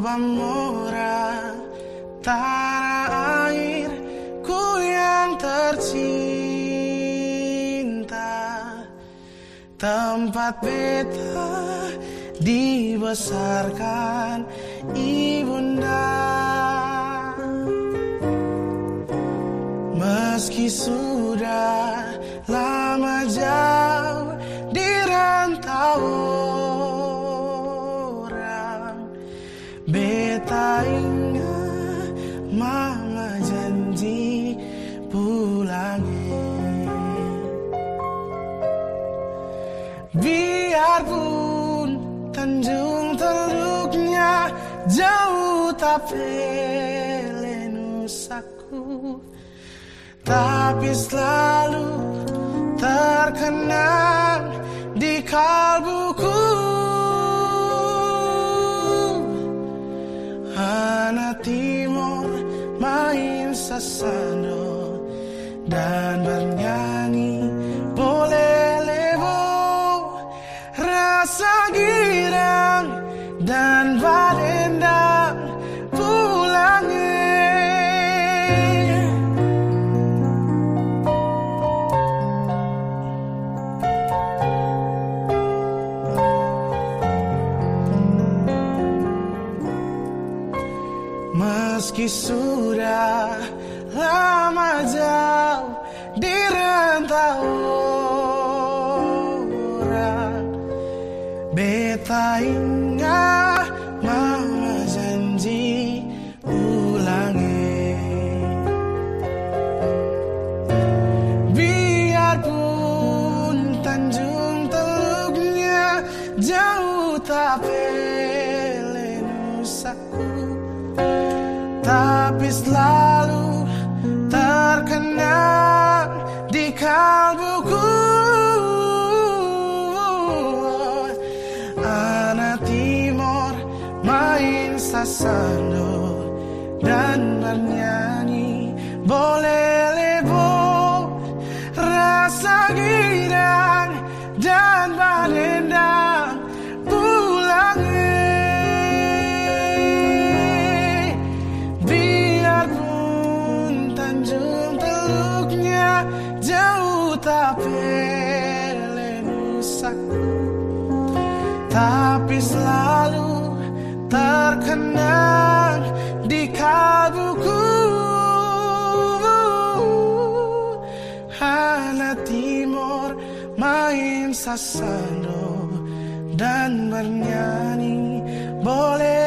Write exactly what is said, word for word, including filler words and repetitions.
Bamora, tanah airku yang tercinta, tempat beta dibesarkan ibunda. Meski sudah lama jauh di rantau orang, beta ingat mama janji pulangnya. Biarpun Tanjung Teluknya jauh tapi nusaku, tapi selalu terkenang di kalbuku. Anak Timur main sasando dan bernyanyi boleh lebo, rasa girang dan badendang pulangnya. Meski sudah lama jauh di rantau orang, beta ingat mama janji ulangi. Biarpun Tanjung Teluknya jauh tapi nusaku, tapi selalu terkenang di kalbuku. Anak Timur main sasando dan bernyanyi boleh lebo, rasa girang dan badendang pulangnya. Jauh tapi nusaku, tapi selalu terkenang di kalbuku. Anak Timur main sasando dan bernyanyi boleh